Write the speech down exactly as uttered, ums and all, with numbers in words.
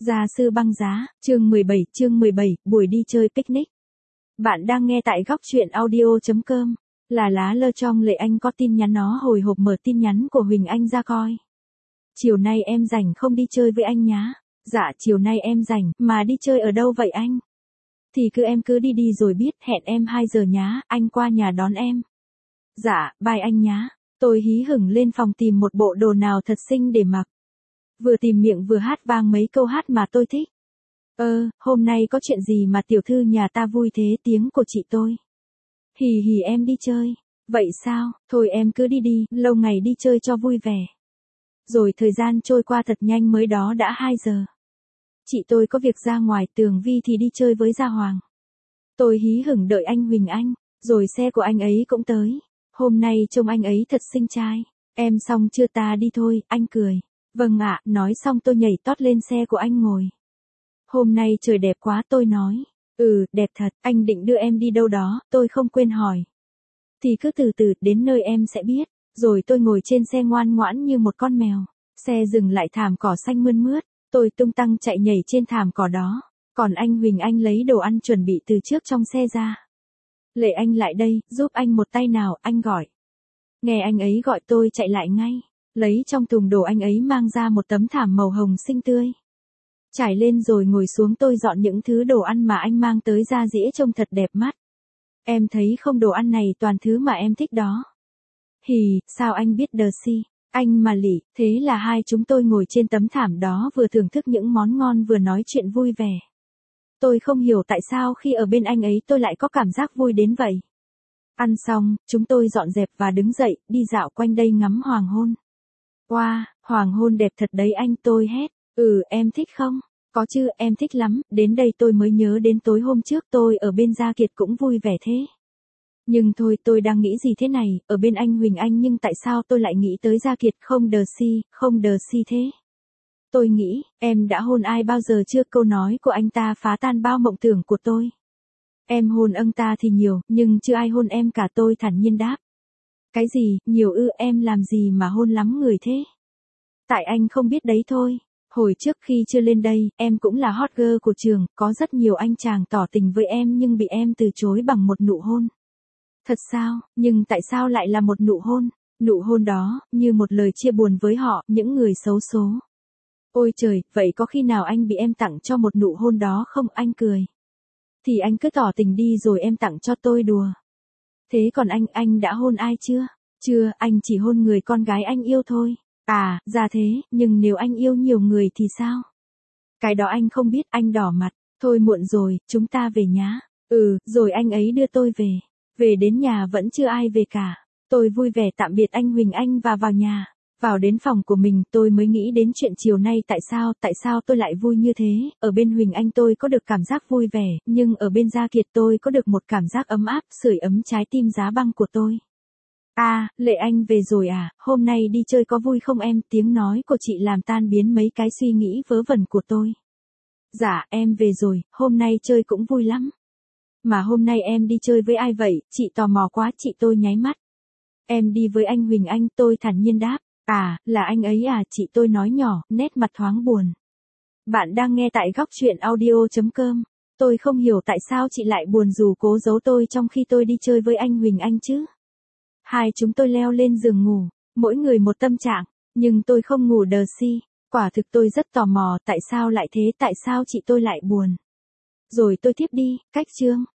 Gia sư băng giá, chương mười bảy, chương mười bảy, buổi đi chơi picnic. Bạn đang nghe tại góc truyện audio chấm com. Là lá lơ trong Lệ Anh có tin nhắn, nó hồi hộp mở tin nhắn của Huỳnh Anh ra coi. Chiều nay em rảnh không đi chơi với anh nhá? Dạ chiều nay em rảnh, mà đi chơi ở đâu vậy anh? Thì cứ em cứ đi đi rồi biết, hẹn em hai giờ nhá, anh qua nhà đón em. Dạ, bye anh nhá. Tôi hí hửng lên phòng tìm một bộ đồ nào thật xinh để mặc. Vừa tìm miệng vừa hát vang mấy câu hát mà tôi thích. Ơ, hôm nay có chuyện gì mà tiểu thư nhà ta vui thế, tiếng của chị tôi. Hì hì em đi chơi. Vậy sao, thôi em cứ đi đi, lâu ngày đi chơi cho vui vẻ. Rồi thời gian trôi qua thật nhanh, mới đó đã hai giờ. Chị tôi có việc ra ngoài, Tường Vi thì đi chơi với Gia Hoàng. Tôi hí hửng đợi anh Huỳnh Anh, rồi xe của anh ấy cũng tới. Hôm nay trông anh ấy thật xinh trai. Em xong chưa, ta đi thôi, anh cười. Vâng ạ, nói xong tôi nhảy tót lên xe của anh ngồi. Hôm nay trời đẹp quá, tôi nói. Ừ, đẹp thật, anh định đưa em đi đâu đó, tôi không quên hỏi. Thì cứ từ từ, đến nơi em sẽ biết. Rồi tôi ngồi trên xe ngoan ngoãn như một con mèo. Xe dừng lại thảm cỏ xanh mơn mướt, tôi tung tăng chạy nhảy trên thảm cỏ đó. Còn anh Huỳnh Anh lấy đồ ăn chuẩn bị từ trước trong xe ra. Lệ Anh lại đây, giúp anh một tay nào, anh gọi. Nghe anh ấy gọi tôi chạy lại ngay. Lấy trong thùng đồ anh ấy mang ra một tấm thảm màu hồng xinh tươi. Trải lên rồi ngồi xuống, tôi dọn những thứ đồ ăn mà anh mang tới ra dĩa trông thật đẹp mắt. Em thấy không, đồ ăn này toàn thứ mà em thích đó. Hì, sao anh biết đờ si? Anh mà lỉ, thế là hai chúng tôi ngồi trên tấm thảm đó vừa thưởng thức những món ngon vừa nói chuyện vui vẻ. Tôi không hiểu tại sao khi ở bên anh ấy tôi lại có cảm giác vui đến vậy. Ăn xong, chúng tôi dọn dẹp và đứng dậy, đi dạo quanh đây ngắm hoàng hôn. Wow, hoàng hôn đẹp thật đấy anh, tôi hét. Ừ, em thích không? Có chứ, em thích lắm, đến đây tôi mới nhớ đến tối hôm trước tôi ở bên Gia Kiệt cũng vui vẻ thế. Nhưng thôi, tôi đang nghĩ gì thế này, ở bên anh Huỳnh Anh nhưng tại sao tôi lại nghĩ tới Gia Kiệt, không đờ si, không đờ si thế. Tôi nghĩ, em đã hôn ai bao giờ chưa? Câu nói của anh ta phá tan bao mộng tưởng của tôi. Em hôn ông ta thì nhiều, nhưng chưa ai hôn em cả, tôi thản nhiên đáp. Cái gì, nhiều ư? Em làm gì mà hôn lắm người thế? Tại anh không biết đấy thôi. Hồi trước khi chưa lên đây, em cũng là hot girl của trường, có rất nhiều anh chàng tỏ tình với em nhưng bị em từ chối bằng một nụ hôn. Thật sao, nhưng tại sao lại là một nụ hôn? Nụ hôn đó, như một lời chia buồn với họ, những người xấu số. Ôi trời, vậy có khi nào anh bị em tặng cho một nụ hôn đó không? Anh cười. Thì anh cứ tỏ tình đi rồi em tặng cho, tôi đùa. Thế còn anh, anh đã hôn ai chưa? Chưa, anh chỉ hôn người con gái anh yêu thôi. À, ra thế, nhưng nếu anh yêu nhiều người thì sao? Cái đó anh không biết, anh đỏ mặt. Thôi muộn rồi, chúng ta về nhá. Ừ, rồi anh ấy đưa tôi về. Về đến nhà vẫn chưa ai về cả. Tôi vui vẻ tạm biệt anh Huỳnh Anh và vào nhà. Vào đến phòng của mình, tôi mới nghĩ đến chuyện chiều nay, tại sao, tại sao tôi lại vui như thế. Ở bên Huỳnh Anh tôi có được cảm giác vui vẻ, nhưng ở bên Gia Kiệt tôi có được một cảm giác ấm áp, sưởi ấm trái tim giá băng của tôi. À, Lệ Anh về rồi à, hôm nay đi chơi có vui không em? Tiếng nói của chị làm tan biến mấy cái suy nghĩ vớ vẩn của tôi. Dạ, em về rồi, hôm nay chơi cũng vui lắm. Mà hôm nay em đi chơi với ai vậy? Chị tò mò quá, chị tôi nháy mắt. Em đi với anh Huỳnh Anh, tôi thản nhiên đáp. À, là anh ấy à, chị tôi nói nhỏ, nét mặt thoáng buồn. Bạn đang nghe tại góc truyện audio chấm com. Tôi không hiểu tại sao chị lại buồn dù cố giấu tôi trong khi tôi đi chơi với anh Huỳnh Anh chứ. Hai chúng tôi leo lên giường ngủ, mỗi người một tâm trạng, nhưng tôi không ngủ đờ si. Quả thực tôi rất tò mò, tại sao lại thế, tại sao chị tôi lại buồn. Rồi tôi thiếp đi, cách chương.